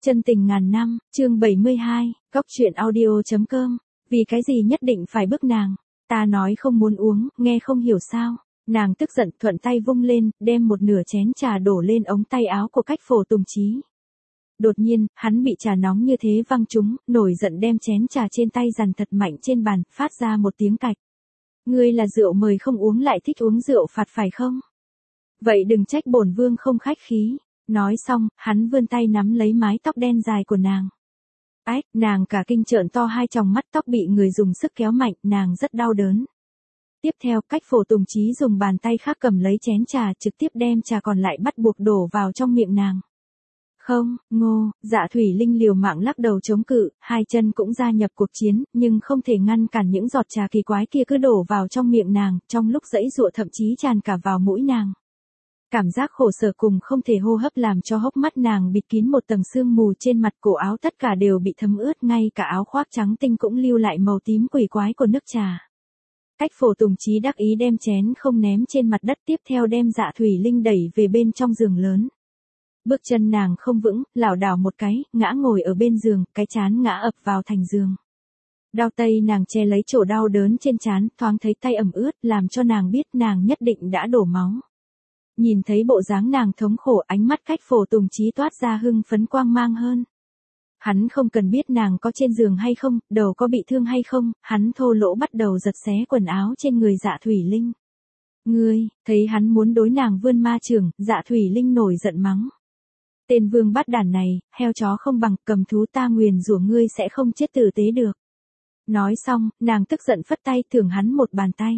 Chân tình ngàn năm, chương 72, góc truyện audio.com. Vì cái gì nhất định phải bức nàng? Ta nói không muốn uống, nghe không hiểu sao? Nàng tức giận thuận tay vung lên, đem một nửa chén trà đổ lên ống tay áo của Cách Phổ Tùng Chí. Đột nhiên, hắn bị trà nóng như thế văng trúng, nổi giận đem chén trà trên tay dằn thật mạnh trên bàn, phát ra một tiếng cạch. Ngươi là rượu mời không uống lại thích uống rượu phạt phải không? Vậy đừng trách bổn vương không khách khí. Nói xong, hắn vươn tay nắm lấy mái tóc đen dài của nàng. Ách, nàng cả kinh trợn to hai tròng mắt, tóc bị người dùng sức kéo mạnh, nàng rất đau đớn. Tiếp theo, Cách Phổ Tùng Chí dùng bàn tay khác cầm lấy chén trà, trực tiếp đem trà còn lại bắt buộc đổ vào trong miệng nàng. Không, Ngô, Dạ Thủy Linh liều mạng lắc đầu chống cự, hai chân cũng gia nhập cuộc chiến, nhưng không thể ngăn cản những giọt trà kỳ quái kia cứ đổ vào trong miệng nàng, trong lúc giãy giụa thậm chí tràn cả vào mũi nàng. Cảm giác khổ sở cùng không thể hô hấp làm cho hốc mắt nàng bịt kín một tầng sương mù, trên mặt cổ áo tất cả đều bị thấm ướt, ngay cả áo khoác trắng tinh cũng lưu lại màu tím quỷ quái của nước trà. Cách Phổ Tùng Chí đắc ý đem chén không ném trên mặt đất, tiếp theo đem Dạ Thủy Linh đẩy về bên trong giường lớn. Bước chân nàng không vững, lảo đảo một cái, ngã ngồi ở bên giường, cái trán ngã ập vào thành giường. Đau tay nàng che lấy chỗ đau đớn trên trán, thoáng thấy tay ẩm ướt, làm cho nàng biết nàng nhất định đã đổ máu. Nhìn thấy bộ dáng nàng thống khổ, ánh mắt Cách Phổ Tùng Chí toát ra hưng phấn quang mang hơn. Hắn không cần biết nàng có trên giường hay không, đầu có bị thương hay không, hắn thô lỗ bắt đầu giật xé quần áo trên người Dạ Thủy Linh. Ngươi, thấy hắn muốn đối nàng vươn ma chưởng, Dạ Thủy Linh nổi giận mắng. Tên vương bát đản này, heo chó không bằng, cầm thú, ta nguyền rủa ngươi sẽ không chết tử tế được. Nói xong, nàng tức giận phất tay thưởng hắn một bàn tay.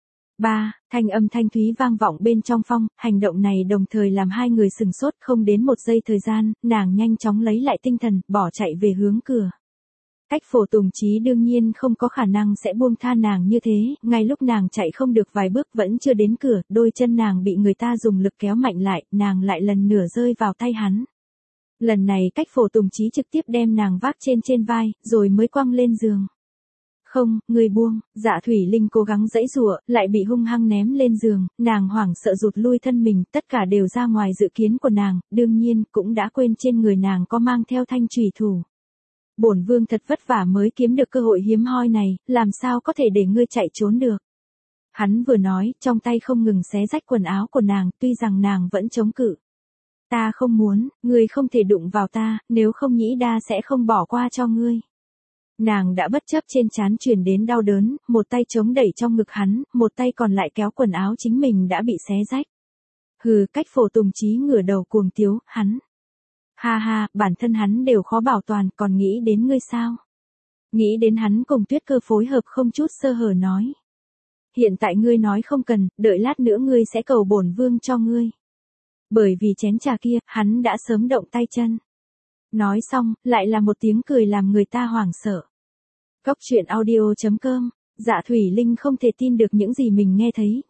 Thanh âm thanh thúy vang vọng bên trong phòng, hành động này đồng thời làm hai người sừng sốt, không đến một giây thời gian, nàng nhanh chóng lấy lại tinh thần, bỏ chạy về hướng cửa. Cách Phổ Tùng Chí đương nhiên không có khả năng sẽ buông tha nàng như thế, ngay lúc nàng chạy không được vài bước vẫn chưa đến cửa, đôi chân nàng bị người ta dùng lực kéo mạnh lại, nàng lại lần nữa rơi vào tay hắn. Lần này Cách Phổ Tùng Chí trực tiếp đem nàng vác trên vai, rồi mới quăng lên giường. Không, người buông. Dạ Thủy Linh cố gắng giãy giụa, lại bị hung hăng ném lên giường, nàng hoảng sợ rụt lui thân mình, tất cả đều ra ngoài dự kiến của nàng, đương nhiên, cũng đã quên trên người nàng có mang theo thanh chủy thủ. Bổn vương thật vất vả mới kiếm được cơ hội hiếm hoi này, làm sao có thể để ngươi chạy trốn được. Hắn vừa nói, trong tay không ngừng xé rách quần áo của nàng, tuy rằng nàng vẫn chống cự. Ta không muốn, ngươi không thể đụng vào ta, nếu không Nhĩ Đa sẽ không bỏ qua cho ngươi. Nàng đã bất chấp trên trán truyền đến đau đớn, một tay chống đẩy trong ngực hắn, một tay còn lại kéo quần áo chính mình đã bị xé rách. Hừ, Cách Phổ Tùng Chí ngửa đầu cuồng tiếu, hắn. Ha ha, bản thân hắn đều khó bảo toàn, còn nghĩ đến ngươi sao? Nghĩ đến hắn cùng Tuyết Cơ phối hợp không chút sơ hở nói. Hiện tại ngươi nói không cần, đợi lát nữa ngươi sẽ cầu bổn vương cho ngươi. Bởi vì chén trà kia, hắn đã sớm động tay chân. Nói xong, lại là một tiếng cười làm người ta hoảng sợ. Góc truyện audio.com. Dạ Thủy Linh không thể tin được những gì mình nghe thấy.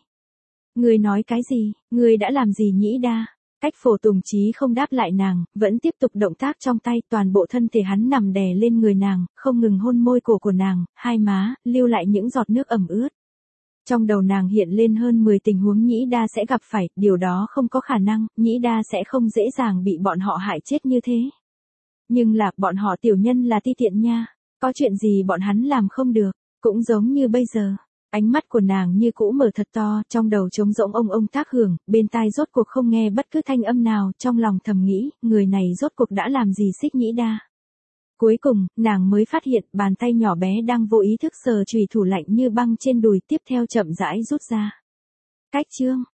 Ngươi nói cái gì, ngươi đã làm gì Nhĩ Đa? Cách Phổ Tùng Chí không đáp lại nàng, vẫn tiếp tục động tác trong tay, toàn bộ thân thể hắn nằm đè lên người nàng, không ngừng hôn môi cổ của nàng, hai má, lưu lại những giọt nước ẩm ướt. Trong đầu nàng hiện lên hơn 10 tình huống Nhĩ Đa sẽ gặp phải, điều đó không có khả năng, Nhĩ Đa sẽ không dễ dàng bị bọn họ hại chết như thế. Nhưng là, bọn họ tiểu nhân là ti tiện nha, có chuyện gì bọn hắn làm không được, cũng giống như bây giờ. Ánh mắt của nàng như cũ mở thật to, trong đầu trống rỗng ông tác hưởng, bên tai rốt cuộc không nghe bất cứ thanh âm nào, trong lòng thầm nghĩ, người này rốt cuộc đã làm gì xích Nhĩ Đa. Cuối cùng, nàng mới phát hiện bàn tay nhỏ bé đang vô ý thức sờ chùy thủ lạnh như băng trên đùi, tiếp theo chậm rãi rút ra. Cách chương